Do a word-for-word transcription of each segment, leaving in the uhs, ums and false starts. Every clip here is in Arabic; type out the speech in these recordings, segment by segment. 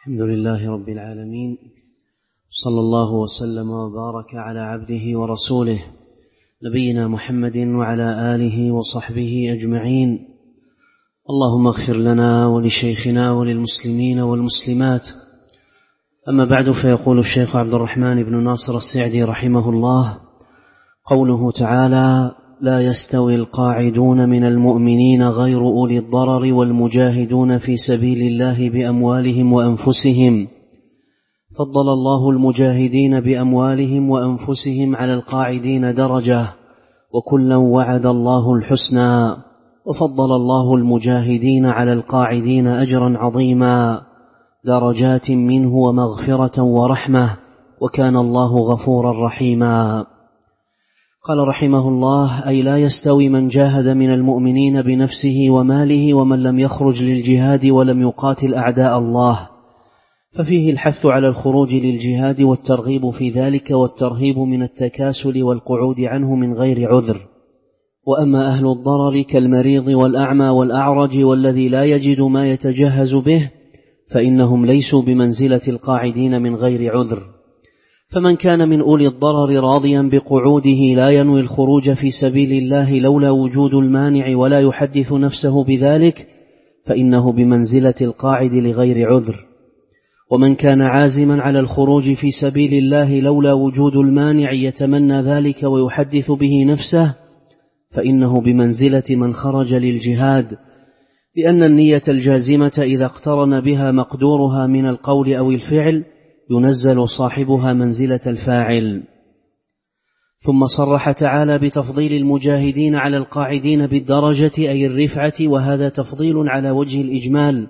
الحمد لله رب العالمين، صلى الله وسلم وبارك على عبده ورسوله نبينا محمد وعلى آله وصحبه أجمعين. اللهم اغفر لنا ولشيخنا وللمسلمين والمسلمات. أما بعد، فيقول الشيخ عبد الرحمن بن ناصر السعدي رحمه الله: قوله تعالى: لا يستوي القاعدون من المؤمنين غير أولي الضرر والمجاهدون في سبيل الله بأموالهم وأنفسهم. فضل الله المجاهدين بأموالهم وأنفسهم على القاعدين درجة، وكلا وعد الله الحسنى. وفضل الله المجاهدين على القاعدين أجرا عظيما، درجات منه ومغفرة ورحمة، وكان الله غفورا رحيما. قال رحمه الله: أي لا يستوي من جاهد من المؤمنين بنفسه وماله ومن لم يخرج للجهاد ولم يقاتل أعداء الله، ففيه الحث على الخروج للجهاد والترغيب في ذلك والترهيب من التكاسل والقعود عنه من غير عذر. وأما أهل الضرر كالمريض والأعمى والأعرج والذي لا يجد ما يتجهز به، فإنهم ليسوا بمنزلة القاعدين من غير عذر. فمن كان من أولي الضرر راضيا بقعوده لا ينوي الخروج في سبيل الله لولا وجود المانع ولا يحدث نفسه بذلك، فإنه بمنزلة القاعد لغير عذر. ومن كان عازما على الخروج في سبيل الله لولا وجود المانع يتمنى ذلك ويحدث به نفسه، فإنه بمنزلة من خرج للجهاد، لأن النية الجازمة إذا اقترن بها مقدورها من القول أو الفعل ينزل صاحبها منزلة الفاعل. ثم صرح تعالى بتفضيل المجاهدين على القاعدين بالدرجة أي الرفعة، وهذا تفضيل على وجه الإجمال.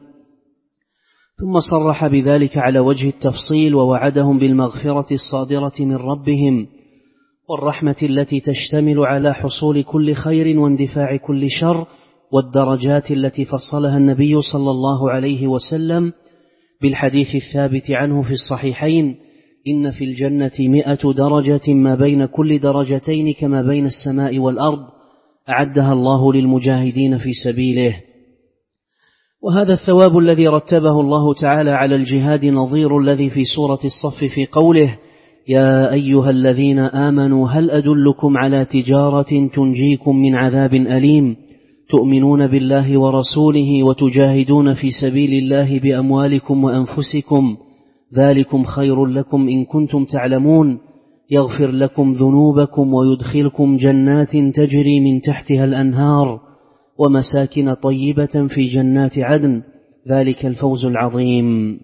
ثم صرح بذلك على وجه التفصيل، ووعدهم بالمغفرة الصادرة من ربهم والرحمة التي تشتمل على حصول كل خير واندفاع كل شر، والدرجات التي فصلها النبي صلى الله عليه وسلم بالحديث الثابت عنه في الصحيحين: إن في الجنة مئة درجة ما بين كل درجتين كما بين السماء والأرض، أعدها الله للمجاهدين في سبيله. وهذا الثواب الذي رتبه الله تعالى على الجهاد نظير الذي في سورة الصف في قوله: يا أيها الذين آمنوا هل أدلكم على تجارة تنجيكم من عذاب أليم تؤمنون بالله ورسوله وتجاهدون في سبيل الله بأموالكم وأنفسكم، ذلكم خير لكم إن كنتم تعلمون، يغفر لكم ذنوبكم ويدخلكم جنات تجري من تحتها الأنهار ومساكن طيبة في جنات عدن، ذلك الفوز العظيم.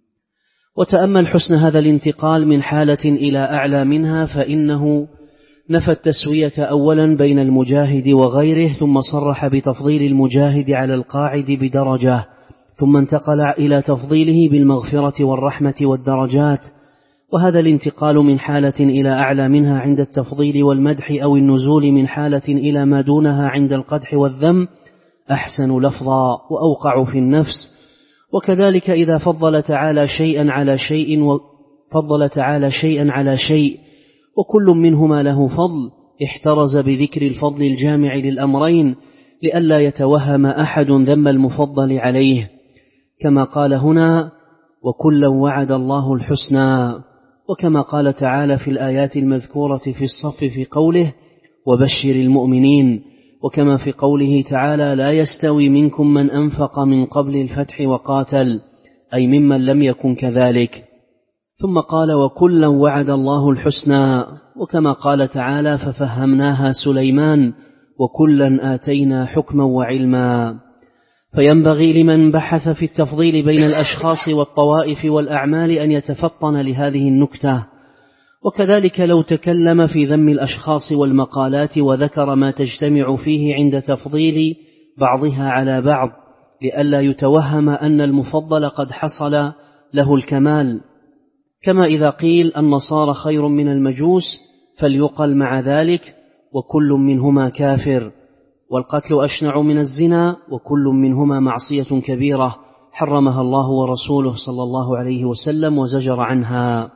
وتأمل حسن هذا الانتقال من حالة إلى أعلى منها، فإنه نفى التسوية أولا بين المجاهد وغيره، ثم صرح بتفضيل المجاهد على القاعد بدرجة، ثم انتقل إلى تفضيله بالمغفرة والرحمة والدرجات. وهذا الانتقال من حالة إلى أعلى منها عند التفضيل والمدح، أو النزول من حالة إلى ما دونها عند القدح والذم، أحسن لفظا وأوقع في النفس. وكذلك إذا فضل تعالى شيئا على شيء وفضل تعالى شيئا على شيء وكل منهما له فضل، احترز بذكر الفضل الجامع للأمرين لئلا يتوهم أحد ذم المفضل عليه، كما قال هنا: وكلا وعد الله الحسنى، وكما قال تعالى في الآيات المذكورة في الصف في قوله: وبشر المؤمنين، وكما في قوله تعالى: لا يستوي منكم من أنفق من قبل الفتح وقاتل، أي ممن لم يكن كذلك. ثم قال: وكلا وعد الله الحسنى، وكما قال تعالى: ففهمناها سليمان وكلا آتينا حكما وعلما. فينبغي لمن بحث في التفضيل بين الأشخاص والطوائف والأعمال أن يتفطن لهذه النكتة. وكذلك لو تكلم في ذم الأشخاص والمقالات وذكر ما تجتمع فيه عند تفضيل بعضها على بعض، لئلا يتوهم أن المفضل قد حصل له الكمال. كما إذا قيل النصارى خير من المجوس، فليقل مع ذلك: وكل منهما كافر، والقتل أشنع من الزنا، وكل منهما معصية كبيرة حرمها الله ورسوله صلى الله عليه وسلم وزجر عنها.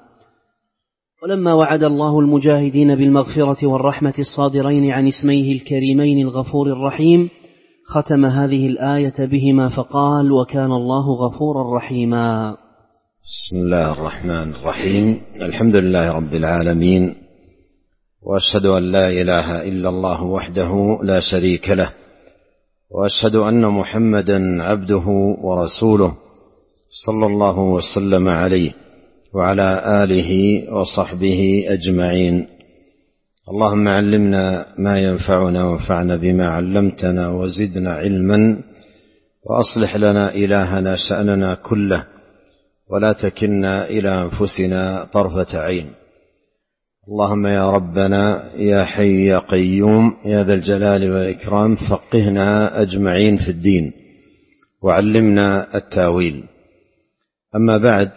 ولما وعد الله المجاهدين بالمغفرة والرحمة الصادرين عن اسميه الكريمين الغفور الرحيم، ختم هذه الآية بهما فقال: وكان الله غفورا رحيما. بسم الله الرحمن الرحيم. الحمد لله رب العالمين، وأشهد أن لا إله إلا الله وحده لا شريك له، وأشهد أن محمدا عبده ورسوله صلى الله وسلم عليه وعلى آله وصحبه أجمعين. اللهم علمنا ما ينفعنا وانفعنا بما علمتنا وزدنا علما، وأصلح لنا إلهنا شأننا كله، ولا تكلنا إلى أنفسنا طرفة عين. اللهم يا ربنا يا حي يا قيوم يا ذا الجلال والإكرام، فقهنا أجمعين في الدين وعلمنا التاويل. أما بعد،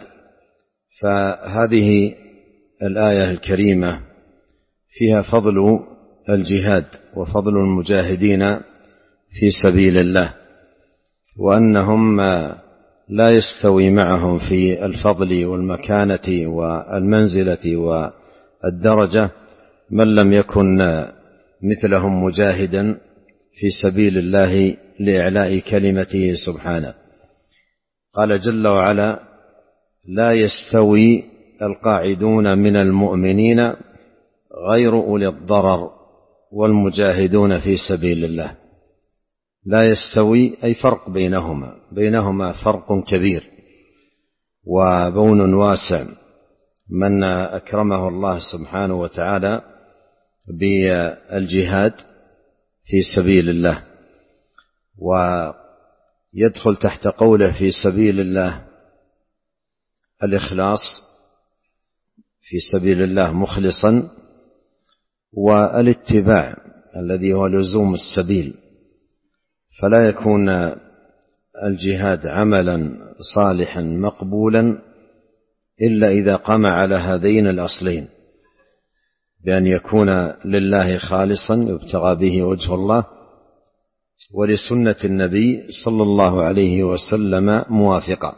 فهذه الآية الكريمة فيها فضل الجهاد وفضل المجاهدين في سبيل الله، وأنهم لا يستوي معهم في الفضل والمكانة والمنزلة والدرجة من لم يكن مثلهم مجاهدا في سبيل الله لإعلاء كلمته سبحانه. قال جل وعلا: لا يستوي القاعدون من المؤمنين غير أولي الضرر والمجاهدون في سبيل الله. لا يستوي أي فرق بينهما، بينهما فرق كبير وبون واسع. من أكرمه الله سبحانه وتعالى بالجهاد في سبيل الله، ويدخل تحت قوله في سبيل الله الإخلاص، في سبيل الله مخلصا، والاتباع الذي هو لزوم السبيل. فلا يكون الجهاد عملا صالحا مقبولا إلا إذا قام على هذين الأصلين، بأن يكون لله خالصا يبتغى به وجه الله، ولسنة النبي صلى الله عليه وسلم موافقا.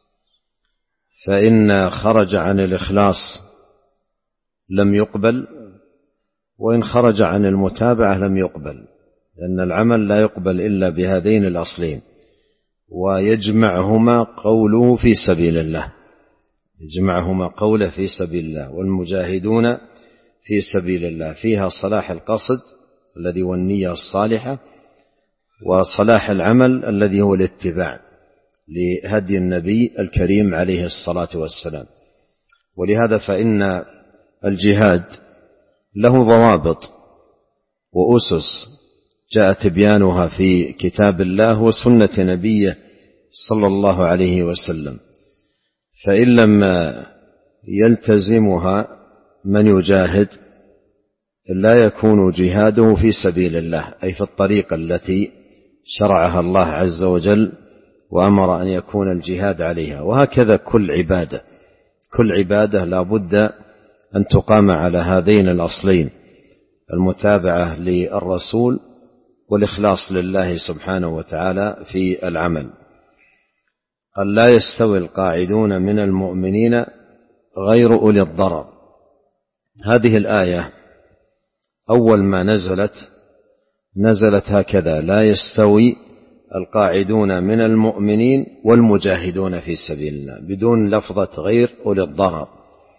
فإن خرج عن الإخلاص لم يقبل، وإن خرج عن المتابعة لم يقبل، لأن العمل لا يقبل إلا بهذين الأصلين. ويجمعهما قوله في سبيل الله، يجمعهما قوله في سبيل الله والمجاهدون في سبيل الله، فيها صلاح القصد الذي هو النية الصالحة، وصلاح العمل الذي هو الاتباع لهدي النبي الكريم عليه الصلاة والسلام. ولهذا فإن الجهاد له ضوابط وأسس جاء تبيانها في كتاب الله وسنة نبيه صلى الله عليه وسلم. فإن لم يلتزمها من يجاهد لا يكون جهاده في سبيل الله، أي في الطريقة التي شرعها الله عز وجل وأمر أن يكون الجهاد عليها. وهكذا كل عبادة، كل عبادة لا بد أن تقام على هذين الأصلين: المتابعة للرسول والإخلاص لله سبحانه وتعالى في العمل. قال: لا يستوي القاعدون من المؤمنين غير أولي الضرر. هذه الآية أول ما نزلت نزلت هكذا: لا يستوي القاعدون من المؤمنين والمجاهدون في سبيل الله، بدون لفظة غير أولي الضرر.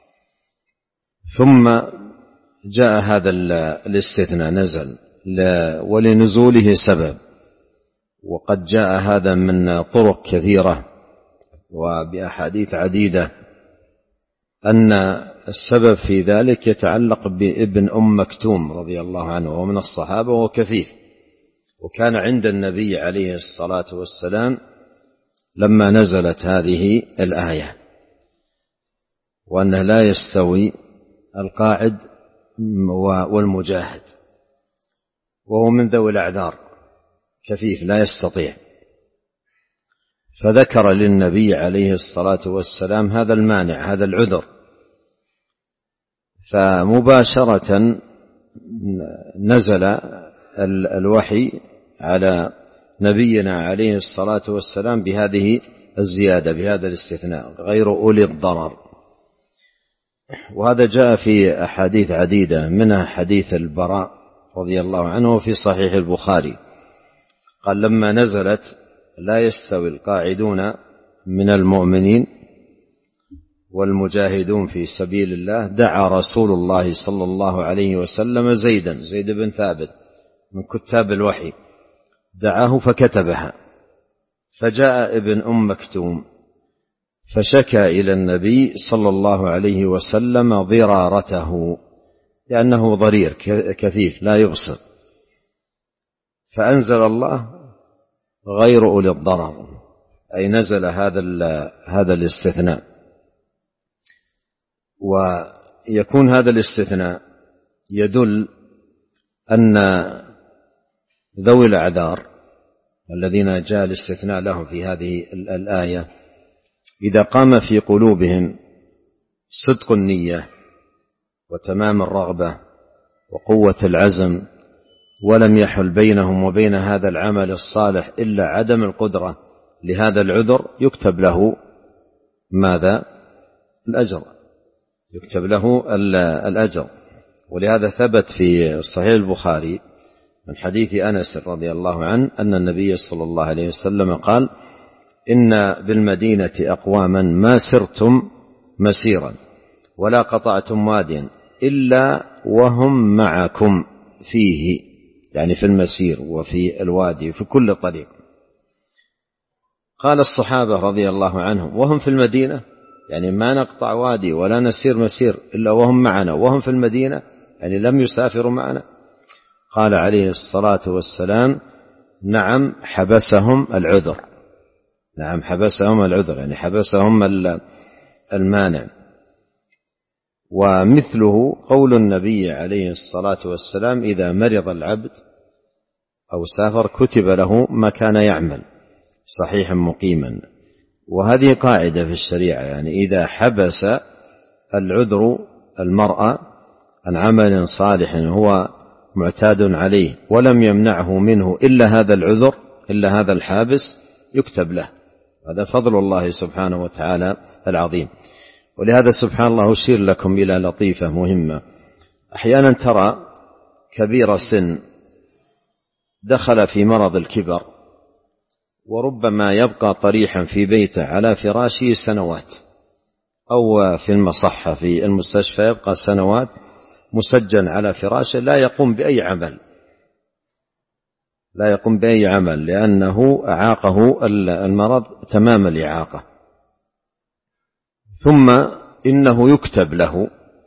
ثم جاء هذا الاستثناء نزل ولنزوله سبب، وقد جاء هذا من طرق كثيرة وبأحاديث عديدة، أن السبب في ذلك يتعلق بابن أم مكتوم رضي الله عنه، ومن الصحابة وكفيف، وكان عند النبي عليه الصلاة والسلام لما نزلت هذه الآية، وأنه لا يستوي القاعد والمجاهد، وهو من ذوي الأعذار، كفيف لا يستطيع. فذكر للنبي عليه الصلاة والسلام هذا المانع، هذا العذر. فمباشرة نزل الوحي على نبينا عليه الصلاة والسلام بهذه الزيادة، بهذا الاستثناء: غير أولي الضرر. وهذا جاء في أحاديث عديدة، منها حديث البراء رضي الله عنه في صحيح البخاري، قال: لما نزلت لا يستوي القاعدون من المؤمنين والمجاهدون في سبيل الله دعا رسول الله صلى الله عليه وسلم زيدا زيد بن ثابت من كتاب الوحي، دعاه فكتبها، فجاء ابن أم مكتوم فشكى إلى النبي صلى الله عليه وسلم ضرارته، لأنه ضرير كثيف لا يبصر، فأنزل الله غير أولي الضرر، أي نزل هذا هذا الاستثناء. ويكون هذا الاستثناء يدل أن ذوي الأعذار الذين جاء الاستثناء لهم في هذه الآية إذا قام في قلوبهم صدق النية وتمام الرغبة وقوة العزم، ولم يحل بينهم وبين هذا العمل الصالح إلا عدم القدرة لهذا العذر، يكتب له ماذا؟ الأجر، يكتب له الأجر. ولهذا ثبت في صحيح البخاري من حديث أنس رضي الله عنه أن النبي صلى الله عليه وسلم قال: إن بالمدينة أقواما ما سرتم مسيرا ولا قطعتم واديا إلا وهم معكم فيه، يعني في المسير وفي الوادي في كل طريق. قال الصحابة رضي الله عنهم: وهم في المدينة؟ يعني ما نقطع وادي ولا نسير مسير إلا وهم معنا وهم في المدينة، يعني لم يسافروا معنا؟ قال عليه الصلاة والسلام: نعم حبسهم العذر، نعم حبسهم العذر، يعني حبسهم المانع. ومثله قول النبي عليه الصلاة والسلام: إذا مرض العبد أو سافر كتب له ما كان يعمل صحيحا مقيما. وهذه قاعدة في الشريعة، يعني إذا حبس العذر المرأة عن عمل صالح هو معتاد عليه ولم يمنعه منه إلا هذا العذر، إلا هذا الحابس، يكتب له. هذا فضل الله سبحانه وتعالى العظيم. ولهذا سبحان الله أشير لكم إلى لطيفة مهمة. أحيانا ترى كبير سن دخل في مرض الكبر وربما يبقى طريحا في بيته على فراشه سنوات، أو في المصحة في المستشفى يبقى سنوات مسجن على فراشه لا يقوم بأي عمل، لا يقوم بأي عمل لأنه أعاقه المرض تمام الإعاقة. ثم إنه يكتب له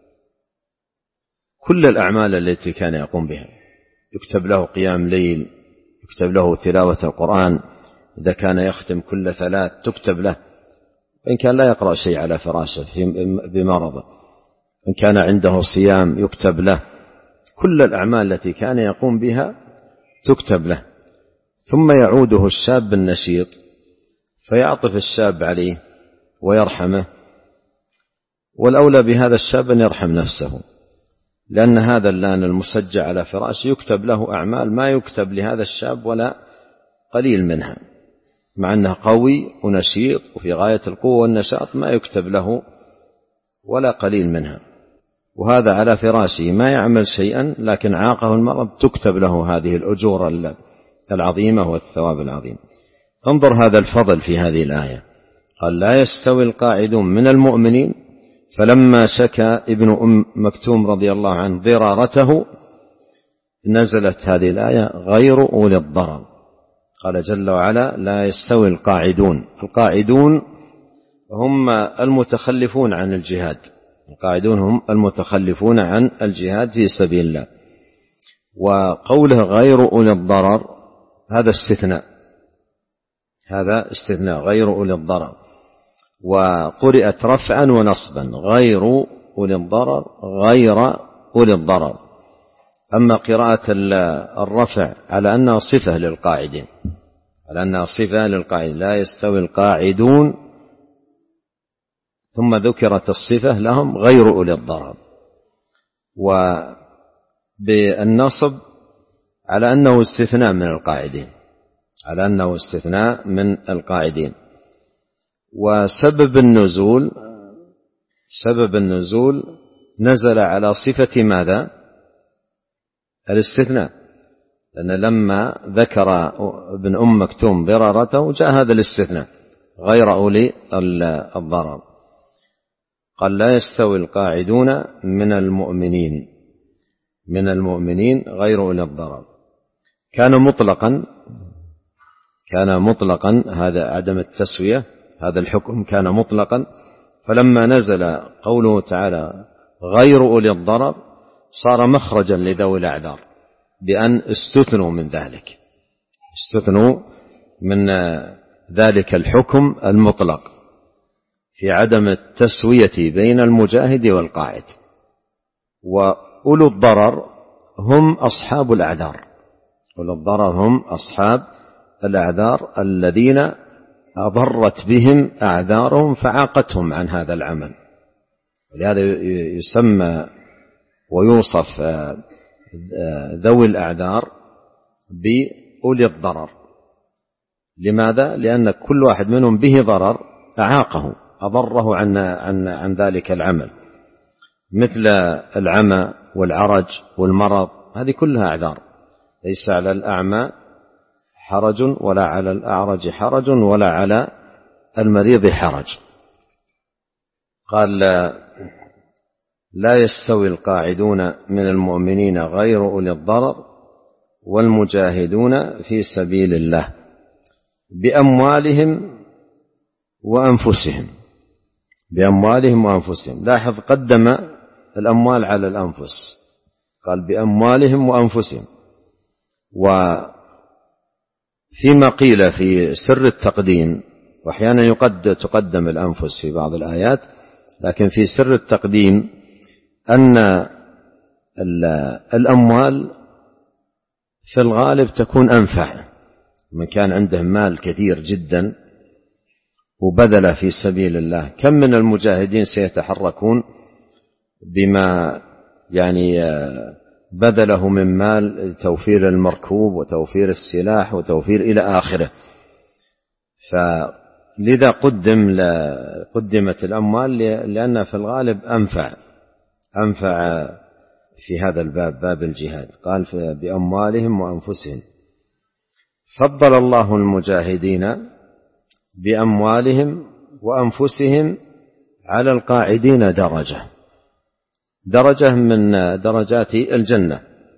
كل الأعمال التي كان يقوم بها، يكتب له قيام ليل، يكتب له تلاوة القرآن، إذا كان يختم كل ثلاث تكتب له، إن كان لا يقرأ شيء على فراشه بمرضه، إن كان عنده صيام يكتب له، كل الأعمال التي كان يقوم بها تكتب له. ثم يعوده الشاب النشيط فيعطف الشاب عليه ويرحمه، والأولى بهذا الشاب أن يرحم نفسه، لأن هذا اللان المسجع على فراشه يكتب له أعمال ما يكتب لهذا الشاب ولا قليل منها، مع أنه قوي ونشيط وفي غاية القوة والنشاط، ما يكتب له ولا قليل منها. وهذا على فراشه ما يعمل شيئا لكن عاقه المرض، تكتب له هذه الأجور العظيمة والثواب العظيم. انظر هذا الفضل في هذه الآية، قال: لا يستوي القاعدون من المؤمنين. فلما شكى ابن أم مكتوم رضي الله عنه ضرارته نزلت هذه الآية غير أولي الضرر. قال جل وعلا: لا يستوي القاعدون. القاعدون هم المتخلفون عن الجهاد، القاعدون هم المتخلفون عن الجهاد في سبيل الله. وقوله غير أولي الضرر هذا استثناء، هذا استثناء غير أولي الضرر، وقرئت رفعا ونصبا، غير أولي الضرر غير أولي الضرر. أما قراءة الرفع على أنها صفة للقاعدين، على أنها صفة للقاعدين، لا يستوي القاعدون، ثم ذكرت الصفة لهم غير أولي الضرر. وبالنصب على أنه استثناء من القاعدين، على أنه استثناء من القاعدين. وسبب النزول، سبب النزول نزل على صفة ماذا؟ الاستثناء، لأن لما ذكر ابن أم مكتوم ضرارته جاء هذا الاستثناء غير أولي الضرر. قال لا يستوي القاعدون من المؤمنين من المؤمنين غير أولي الضرر. كان مطلقا كان مطلقا هذا عدم التسوية، هذا الحكم كان مطلقا، فلما نزل قوله تعالى غير أولي الضرر صار مخرجا لذوي الأعذار بأن استثنوا من ذلك، استثنوا من ذلك الحكم المطلق في عدم التسوية بين المجاهد والقاعد. وأولو الضرر هم أصحاب الأعذار، أولو الضرر هم أصحاب الأعذار الذين أضرت بهم أعذارهم فعاقتهم عن هذا العمل، ولهذا يسمى ويوصف ذوي الأعذار بأولي الضرر. لماذا؟ لأن كل واحد منهم به ضرر أعاقه، أضره عن, عن, عن ذلك العمل، مثل العمى والعرج والمرض، هذه كلها أعذار. ليس على الأعمى حرج ولا على الأعرج حرج ولا على المريض حرج. قال لا يستوي القاعدون من المؤمنين غير أولي الضرر والمجاهدون في سبيل الله بأموالهم وأنفسهم، بأموالهم وأنفسهم. لاحظ قدم الأموال على الأنفس، قال بأموالهم وأنفسهم. وفيما قيل في سر التقديم، وأحيانا يقد تقدم الأنفس في بعض الآيات، لكن في سر التقديم أن الأموال في الغالب تكون أنفع. من كان عنده مال كثير جدا وبذل في سبيل الله، كم من المجاهدين سيتحركون بما يعني بذله من مال توفير المركوب وتوفير السلاح وتوفير إلى آخره. فلذا قدم قدمت الأموال لأنها في الغالب أنفع أنفع في هذا الباب، باب الجهاد. قال بأموالهم وأنفسهم. فضل الله المجاهدين بأموالهم وأنفسهم على القاعدين درجة درجة من درجات الجنة،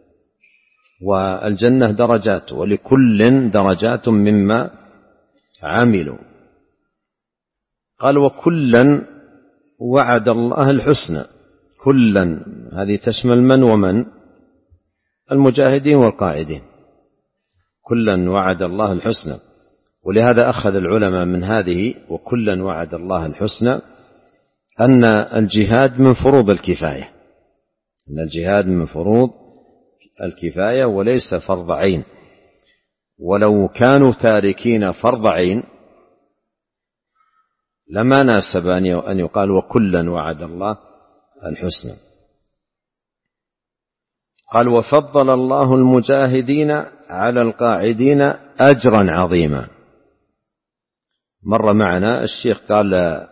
والجنة درجات، ولكل درجات مما عملوا. قال وكلا وعد الله الحسنى. كلا هذه تشمل من ومن؟ المجاهدين والقاعدين، كلا وعد الله الحسنى. ولهذا أخذ العلماء من هذه وكلا وعد الله الحسنى أن الجهاد من فروض الكفاية، أن الجهاد من فروض الكفاية وليس فرض عين. ولو كانوا تاركين فرض عين لما ناسب أن يقال وكلا وعد الله الحسنى. قال وفضل الله المجاهدين على القاعدين أجرا عظيما. مر معنا الشيخ قال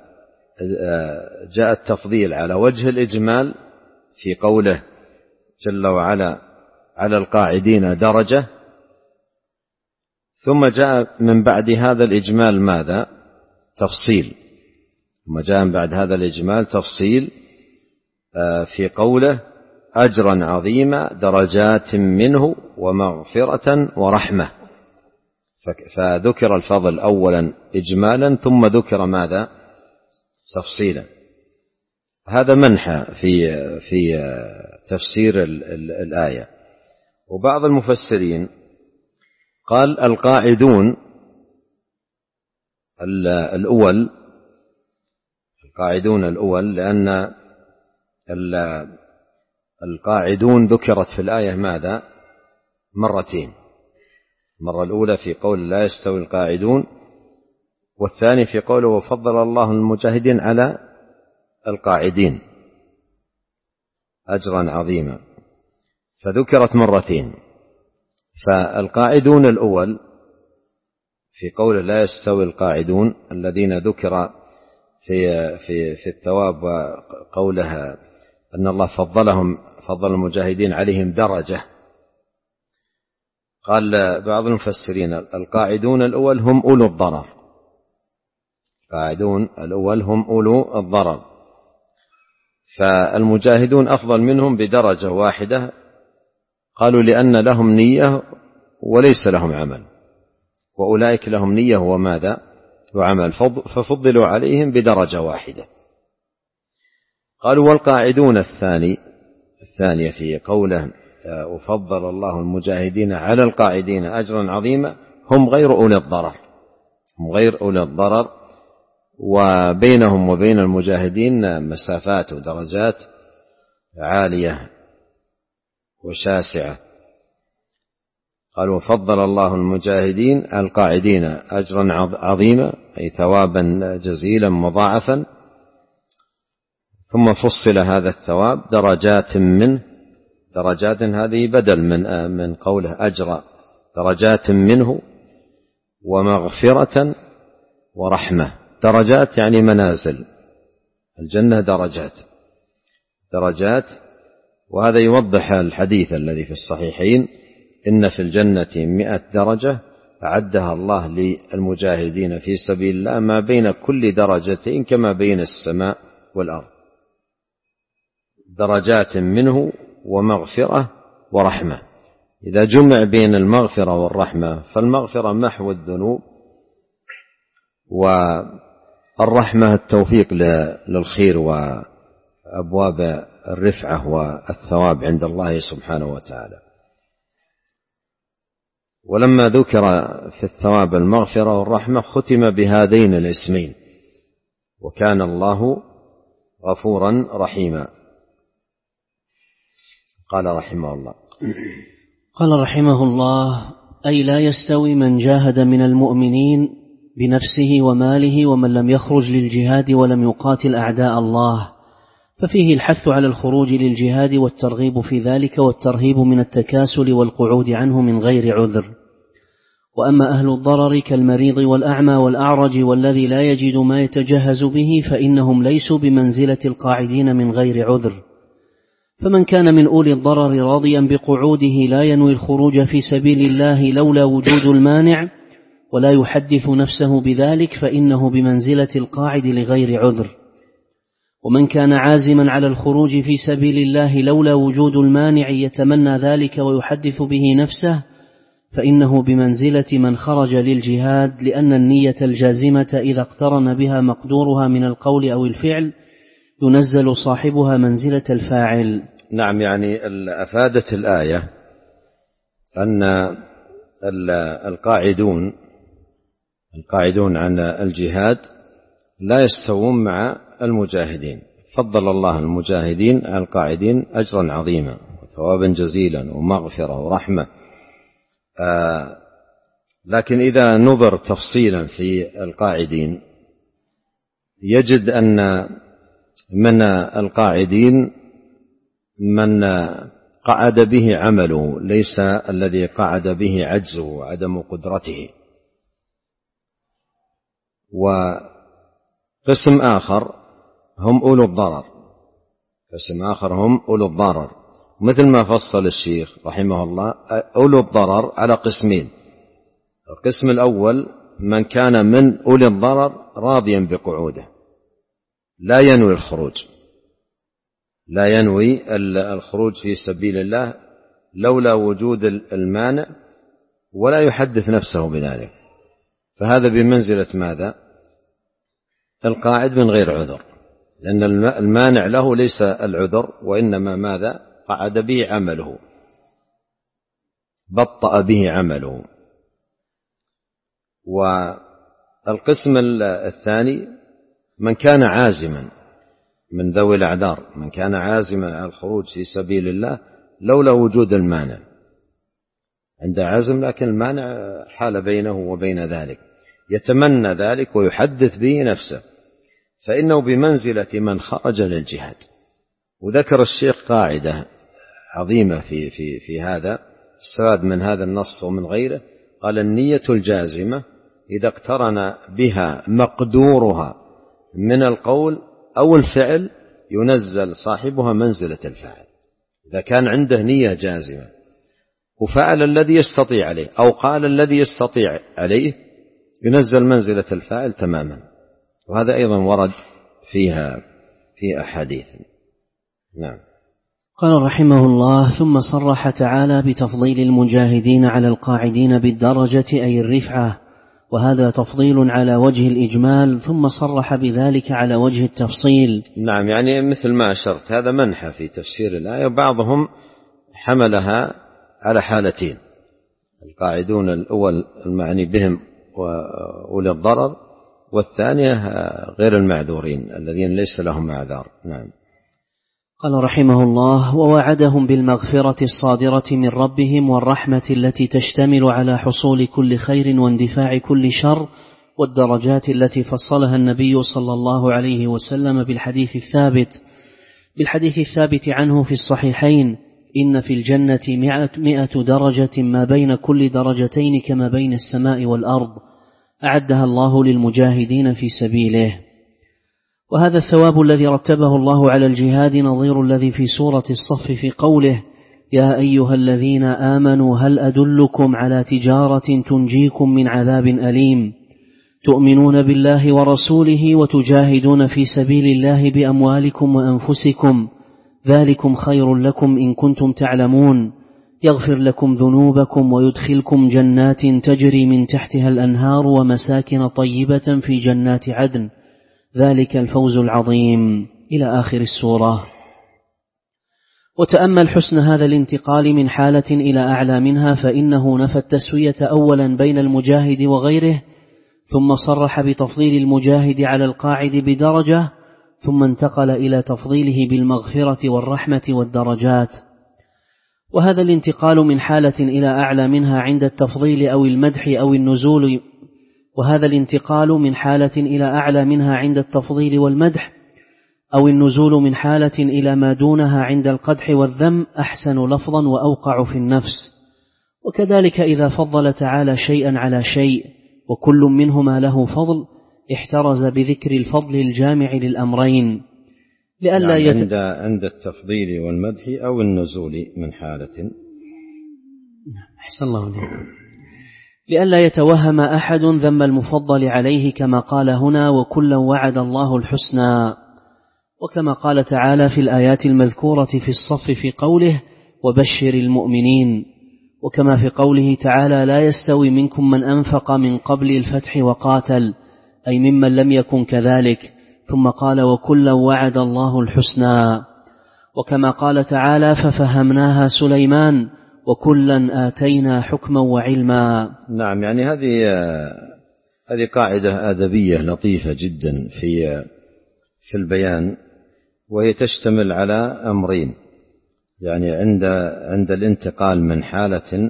جاء التفضيل على وجه الإجمال في قوله جل وعلا على القاعدين درجة، ثم جاء من بعد هذا الإجمال ماذا؟ تفصيل. ثم جاء من بعد هذا الإجمال تفصيل في قوله أجرا عظيما درجات منه ومغفرة ورحمة. فذكر الفضل أولا إجمالا ثم ذكر ماذا؟ تفصيلا. هذا منحى في في تفسير الآية. وبعض المفسرين قال القاعدون الأول القاعدون الأول لأن القاعدون ذكرت في الآية ماذا؟ مرتين. المرة الأولى في قول لا يستوي القاعدون، والثاني في قوله وفضل الله المجاهدين على القاعدين أجرا عظيما، فذكرت مرتين. فالقاعدون الأول في قول لا يستوي القاعدون الذين ذكر في في في الثواب وقولها أن الله فضلهم فضل المجاهدين عليهم درجة. قال بعض المفسرين القاعدون الأول هم أولو الضرر، القاعدون الأول هم أولو الضرر، فالمجاهدون أفضل منهم بدرجة واحدة، قالوا لأن لهم نية وليس لهم عمل، وأولئك لهم نية وماذا وعمل، ففضلوا عليهم بدرجة واحدة. قالوا والقاعدون الثاني الثانية في قوله وفضل الله المجاهدين على القاعدين أجرا عظيما هم غير أولي الضرر، هم غير أولي الضرر، وبينهم وبين المجاهدين مسافات ودرجات عالية وشاسعة. قالوا فضل الله المجاهدين على القاعدين أجرا عظيما أي ثوابا جزيلا مضاعفا، ثم فصل هذا الثواب درجات منه، درجات هذه بدل من من قوله أجر، درجات منه ومغفرة ورحمة. درجات يعني منازل، الجنة درجات درجات وهذا يوضح الحديث الذي في الصحيحين إن في الجنة مئة درجة أعدها الله للمجاهدين في سبيل الله ما بين كل درجتين كما بين السماء والأرض، درجات منه ومغفرة ورحمة. إذا جمع بين المغفرة والرحمة فالمغفرة محو الذنوب، والرحمة التوفيق للخير وأبواب الرفعة والثواب عند الله سبحانه وتعالى. ولما ذكر في الثواب المغفرة والرحمة ختم بهذين الاسمين وكان الله غفورا رحيما. قال رحمه الله قال رحمه الله أي لا يستوي من جاهد من المؤمنين بنفسه وماله ومن لم يخرج للجهاد ولم يقاتل أعداء الله، ففيه الحث على الخروج للجهاد والترغيب في ذلك والترهيب من التكاسل والقعود عنه من غير عذر. وأما أهل الضرر كالمريض والأعمى والأعرج والذي لا يجد ما يتجهز به فإنهم ليسوا بمنزلة القاعدين من غير عذر. فمن كان من أولي الضرر راضيا بقعوده لا ينوي الخروج في سبيل الله لولا وجود المانع ولا يحدث نفسه بذلك فإنه بمنزلة القاعد لغير عذر. ومن كان عازما على الخروج في سبيل الله لولا وجود المانع يتمنى ذلك ويحدث به نفسه فإنه بمنزلة من خرج للجهاد، لأن النية الجازمة إذا اقترن بها مقدورها من القول أو الفعل ينزل صاحبها منزلة الفاعل. نعم، يعني أفادت الآية أن القاعدون القاعدون عن الجهاد لا يستوون مع المجاهدين، فضل الله المجاهدين على القاعدين أجرا عظيما وثوابا جزيلا ومغفرة ورحمة. آه لكن إذا نظر تفصيلا في القاعدين يجد أن من القاعدين من قعد به عمله ليس الذي قعد به عجزه وعدم قدرته. وقسم آخر هم أولو الضرر، قسم آخر هم أولو الضرر، مثل ما فصل الشيخ رحمه الله أولو الضرر على قسمين. القسم الأول من كان من أولي الضرر راضيا بقعوده لا ينوي الخروج، لا ينوي الخروج في سبيل الله لولا وجود المانع ولا يحدث نفسه بذلك، فهذا بمنزلة ماذا؟ القاعد من غير عذر، لأن المانع له ليس العذر وإنما ماذا؟ قعد به عمله، بطأ به عمله. والقسم الثاني من كان عازما من ذوي الأعذار، من كان عازما على الخروج في سبيل الله لولا وجود المانع، عند عزم لكن المانع حال بينه وبين ذلك، يتمنى ذلك ويحدث به نفسه، فإنه بمنزلة من خرج للجهاد. وذكر الشيخ قاعدة عظيمة في, في, في هذا السواد من هذا النص ومن غيره، قال النية الجازمة إذا اقترن بها مقدورها من القول أو الفعل ينزل صاحبها منزلة الفاعل. إذا كان عنده نية جازمة وفعل الذي يستطيع عليه أو قال الذي يستطيع عليه ينزل منزلة الفاعل تماما. وهذا أيضا ورد فيها في أحاديث. نعم. قال رحمه الله: ثم صرح تعالى بتفضيل المجاهدين على القاعدين بالدرجة أي الرفعة، وهذا تفضيل على وجه الإجمال، ثم صرح بذلك على وجه التفصيل. نعم، يعني مثل ما أشرت هذا منحى في تفسير الآية، وبعضهم حملها على حالتين: القاعدون الأول المعني بهم وأولي الضرر، والثانية غير المعذورين الذين ليس لهم أعذار. نعم. قال رحمه الله: ووعدهم بالمغفرة الصادرة من ربهم والرحمة التي تشتمل على حصول كل خير واندفاع كل شر، والدرجات التي فصلها النبي صلى الله عليه وسلم بالحديث الثابت بالحديث الثابت عنه في الصحيحين: إن في الجنة مئة درجة ما بين كل درجتين كما بين السماء والأرض، أعدها الله للمجاهدين في سبيله. وهذا الثواب الذي رتبه الله على الجهاد نظير الذي في سورة الصف في قوله: يا أيها الذين آمنوا هل أدلكم على تجارة تنجيكم من عذاب أليم تؤمنون بالله ورسوله وتجاهدون في سبيل الله بأموالكم وأنفسكم ذلكم خير لكم إن كنتم تعلمون يغفر لكم ذنوبكم ويدخلكم جنات تجري من تحتها الأنهار ومساكن طيبة في جنات عدن ذلك الفوز العظيم، إلى آخر السورة. وتأمل حسن هذا الانتقال من حالة إلى أعلى منها، فإنه نفى التسوية أولا بين المجاهد وغيره، ثم صرح بتفضيل المجاهد على القاعد بدرجة، ثم انتقل إلى تفضيله بالمغفرة والرحمة والدرجات. وهذا الانتقال من حالة إلى أعلى منها عند التفضيل أو المدح أو النزول وهذا الانتقال من حالة إلى أعلى منها عند التفضيل والمدح أو النزول من حالة إلى ما دونها عند القدح والذم أحسن لفظا وأوقع في النفس. وكذلك إذا فضل تعالى شيئا على شيء وكل منهما له فضل احترز بذكر الفضل الجامع للأمرين، لئلا يعني يت... عند عند التفضيل والمدح أو النزول من حالة. أحسن الله عليك. لئلا يتوهم أحد ذم المفضل عليه، كما قال هنا: وكلا وعد الله الحسنى، وكما قال تعالى في الآيات المذكورة في الصف في قوله: وبشر المؤمنين، وكما في قوله تعالى: لا يستوي منكم من أنفق من قبل الفتح وقاتل، أي ممن لم يكن كذلك، ثم قال: وكلا وعد الله الحسنى. وكما قال تعالى: ففهمناها سليمان وكلا آتينا حكما وعلما. نعم، يعني هذه هذه قاعدة أدبية لطيفة جدا في في البيان، وهي تشتمل على أمرين. يعني عند عند الانتقال من حالة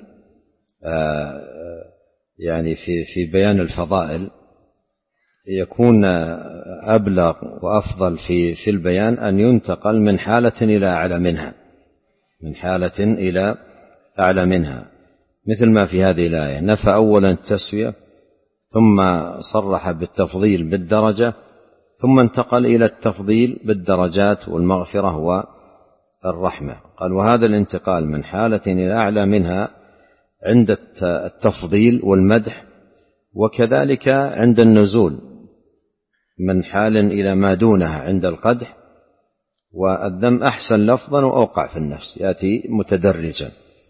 يعني في في بيان الفضائل يكون أبلغ وأفضل في في البيان أن ينتقل من حالة إلى أعلى منها من حالة إلى أعلى منها مثل ما في هذه الآية: نفى أولا التسوية، ثم صرح بالتفضيل بالدرجة، ثم انتقل إلى التفضيل بالدرجات والمغفرة والرحمة. قال: وهذا الانتقال من حالة إلى أعلى منها عند التفضيل والمدح، وكذلك عند النزول من حال إلى ما دونها عند القدح والذم أحسن لفظا وأوقع في النفس، يأتي متدرجا.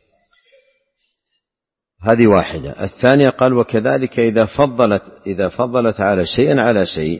هذه واحدة. الثانية قال: وكذلك إذا فضلت إذا فضلت على شيء على شيء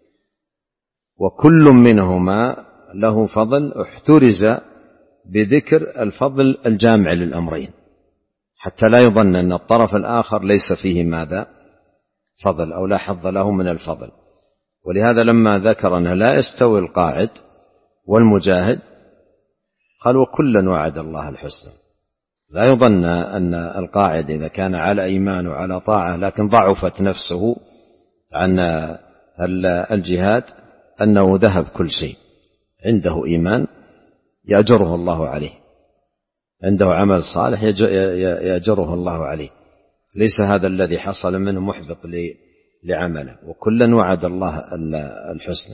وكل منهما له فضل احترز بذكر الفضل الجامع للأمرين، حتى لا يظن أن الطرف الآخر ليس فيه ماذا فضل أو لا حظ له من الفضل. ولهذا لما ذكر أنه لا يستوي القاعد والمجاهد قال: وكلا وعد الله الحسنى. لا يظن أن القاعد إذا كان على إيمان وعلى طاعة لكن ضعفت نفسه عن الجهاد أنه ذهب كل شيء. عنده إيمان يأجره الله عليه، عنده عمل صالح يأجره الله عليه، ليس هذا الذي حصل منه محبط لعمله. وكلا وعد الله الحسنى.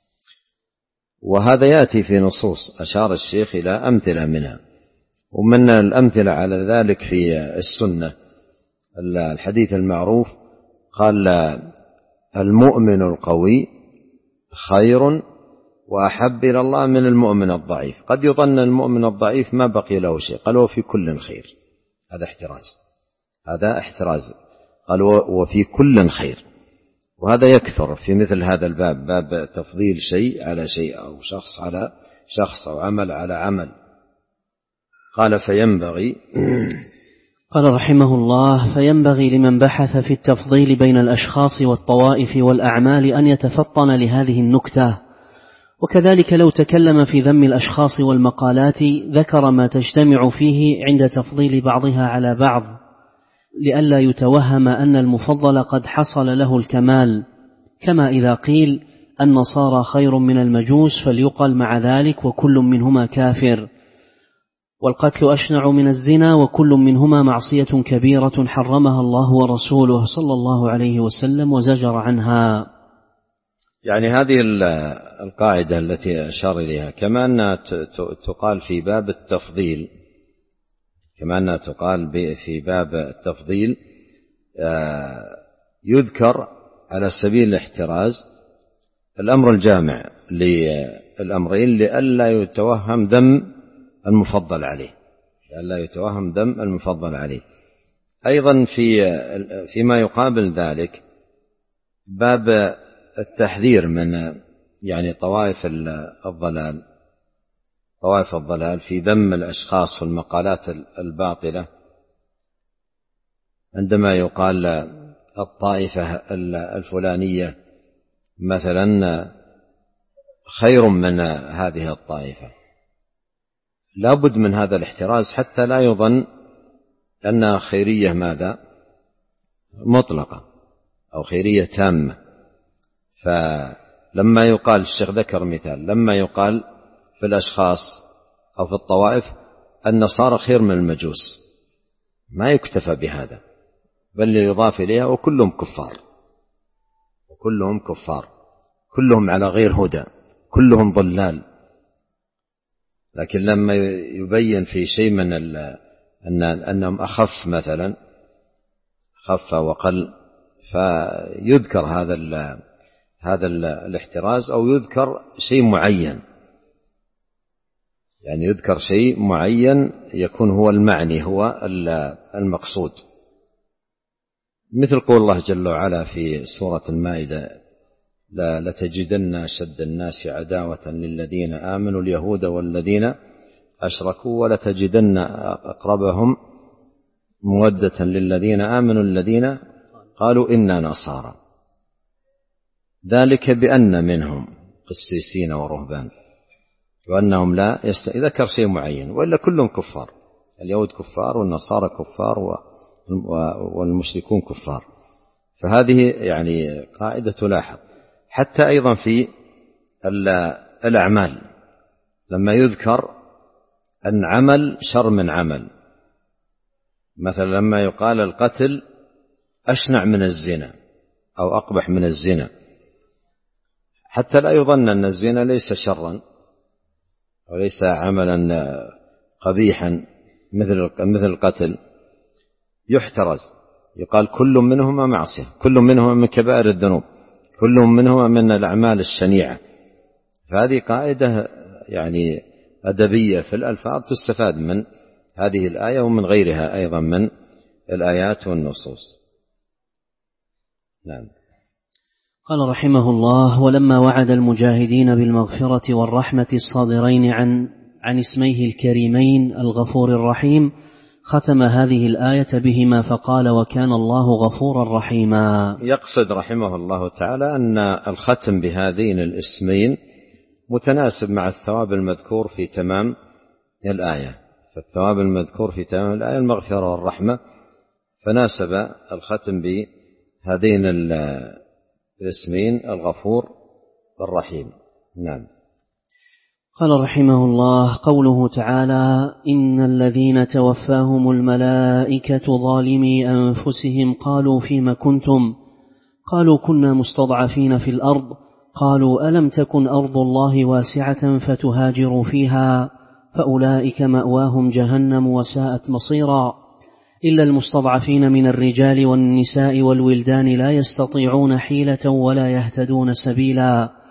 وهذا يأتي في نصوص أشار الشيخ إلى أمثلة منها، ومن الأمثلة على ذلك في السنة الحديث المعروف: قال: المؤمن القوي خير وأحب إلى الله من المؤمن الضعيف. قد يظن المؤمن الضعيف ما بقي له شيء، قال وفي كل خير. هذا احتراز، هذا احتراز. قال وفي كل خير. وهذا يكثر في مثل هذا الباب، باب تفضيل شيء على شيء أو شخص على شخص أو عمل على عمل. قال فينبغي قال رحمه الله فينبغي لمن بحث في التفضيل بين الأشخاص والطوائف والأعمال أن يتفطن لهذه النكتة. وكذلك لو تكلم في ذم الأشخاص والمقالات ذكر ما تجتمع فيه عند تفضيل بعضها على بعض، لئلا يتوهم أن المفضل قد حصل له الكمال، كما إذا قيل النصارى خير من المجوس فليقل مع ذلك وكل منهما كافر، والقتل أشنع من الزنا وكل منهما معصية كبيرة حرمها الله ورسوله صلى الله عليه وسلم وزجر عنها. يعني هذه القاعدة التي أشار إليها كما أنها تقال في باب التفضيل، كما أنها تقال في باب التفضيل يذكر على سبيل الاحتراز الأمر الجامع للأمرين لئلا يتوهم ذم المفضل عليه، لئلا يتوهم ذم المفضل عليه. أيضا في فيما يقابل ذلك باب التحذير من يعني طوائف الضلال، طوائف الضلال في ذم الأشخاص والمقالات الباطلة، عندما يقال الطائفة الفلانية مثلا خير من هذه الطائفة، لا بد من هذا الاحتراز حتى لا يظن أنها خيرية ماذا مطلقة أو خيرية تامة. فلما يقال الشيخ ذكر مثال، لما يقال في الأشخاص أو في الطوائف النصارى خير من المجوس ما يكتفى بهذا، بل يضاف إليها وكلهم كفار، وكلهم كفار، كلهم على غير هدى، كلهم ضلال. لكن لما يبين في شيء من أن أنهم أخف مثلا خف وقل فيذكر هذا هذا الاحتراز أو يذكر شيء معين، يعني يذكر شيء معين يكون هو المعني هو المقصود، مثل قول الله جل وعلا في سورة المائدة لا لتجدن أشد الناس عداوة للذين آمنوا اليهود والذين أشركوا ولتجدن أقربهم مودة للذين آمنوا الذين قالوا إنا نصارى ذلك بأن منهم قسيسين ورهبان وأنهم لا يست... ذكر شيء معين، وإلا كلهم كفار، اليهود كفار والنصارى كفار و... والمشركون كفار. فهذه يعني قاعدة تلاحظ حتى أيضا في الأعمال، لما يذكر أن عمل شر من عمل، مثلا لما يقال القتل أشنع من الزنا أو أقبح من الزنا، حتى لا يظن أن الزنا ليس شرا وليس عملا قبيحا مثل مثل القتل، يحترز، يقال كل منهما معصية، كل منهما من كبائر الذنوب، كل منهما من الأعمال الشنيعة. فهذه قاعدة يعني أدبية في الألفاظ تستفاد من هذه الآية ومن غيرها أيضا من الآيات والنصوص. نعم. قال رحمه الله ولما وعد المجاهدين بالمغفرة والرحمة الصادرين عن عن اسميه الكريمين الغفور الرحيم ختم هذه الآية بهما فقال وكان الله غفورا رحيما. يقصد رحمه الله تعالى أن الختم بهذين الاسمين متناسب مع الثواب المذكور في تمام الآية، فالثواب المذكور في تمام الآية المغفرة والرحمة، فناسب الختم بهذين الاسمين الغفور والرحيم. نعم. قال رحمه الله قوله تعالى إن الذين توفاهم الملائكة ظالمي أنفسهم قالوا فيما كنتم قالوا كنا مستضعفين في الأرض قالوا ألم تكن أرض الله واسعة فتهاجروا فيها فأولئك مأواهم جهنم وساءت مصيرا إلا المستضعفين من الرجال والنساء والولدان لا يستطيعون حيلة ولا يهتدون سبيلا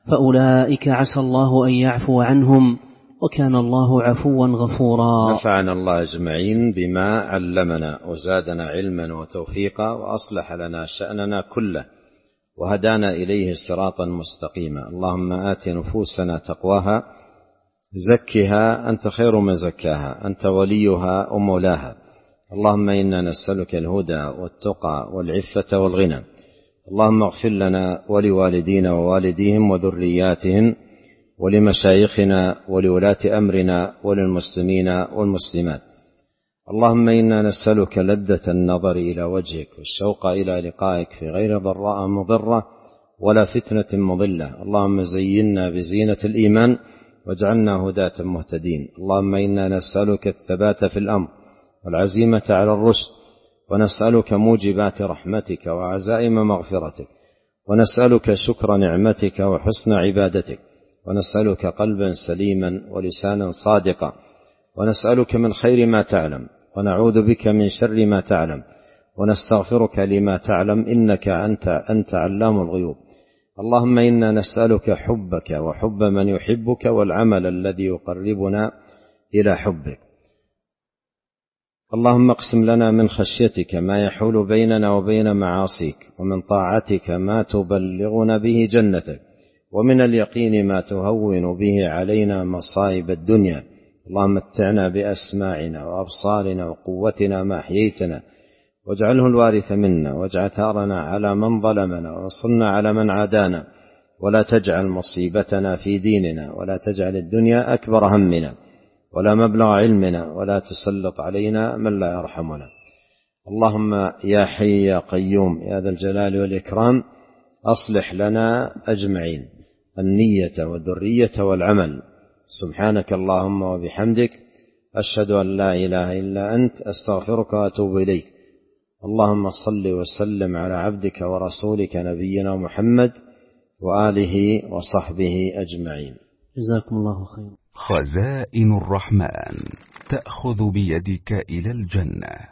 فأولئك عسى الله أن يعفو عنهم، وكان الله عفوا غفورا. نفعنا الله أجمعين بما علمنا وزادنا علما وتوفيقا وأصلح لنا شأننا كله وهدانا إليه صراطا مستقيما. اللهم آت نفوسنا تقواها زكها أنت خير من زكاها أنت وليها ومولاها. اللهم إنا نسألك الهدى والتقى والعفة والغنى. اللهم اغفر لنا ولوالدينا ووالديهم وذرياتهم ولمشايخنا ولولاة أمرنا وللمسلمين والمسلمات. اللهم إنا نسألك لذة النظر إلى وجهك والشوق إلى لقائك في غير ضراء مضرة ولا فتنة مضلة. اللهم زينا بزينة الإيمان واجعلنا هداة مهتدين. اللهم إنا نسألك الثبات في الأمر والعزيمة على الرشد، ونسألك موجبات رحمتك وعزائم مغفرتك، ونسألك شكر نعمتك وحسن عبادتك، ونسألك قلبا سليما ولسانا صادقا، ونسألك من خير ما تعلم ونعوذ بك من شر ما تعلم، ونستغفرك لما تعلم إنك أنت, أنت علام الغيوب. اللهم إنا نسألك حبك وحب من يحبك والعمل الذي يقربنا إلى حبك. اللهم اقسم لنا من خشيتك ما يحول بيننا وبين معاصيك، ومن طاعتك ما تبلغنا به جنتك، ومن اليقين ما تهون به علينا مصائب الدنيا. اللهم متعنا بأسماعنا وأبصارنا وقوتنا ما أحييتنا، واجعله الوارث منا، واجعل ثارنا على من ظلمنا، وانصرنا على من عادانا، ولا تجعل مصيبتنا في ديننا، ولا تجعل الدنيا أكبر همنا ولا مبلغ علمنا، ولا تسلط علينا من لا يرحمنا. اللهم يا حي يا قيوم يا ذا الجلال والإكرام أصلح لنا أجمعين النية والذرية والعمل. سبحانك اللهم وبحمدك أشهد أن لا إله إلا أنت أستغفرك وأتوب إليك. اللهم صل وسلم على عبدك ورسولك نبينا محمد وآله وصحبه أجمعين. جزاكم الله خير. خزائن الرحمن تأخذ بيدك إلى الجنة.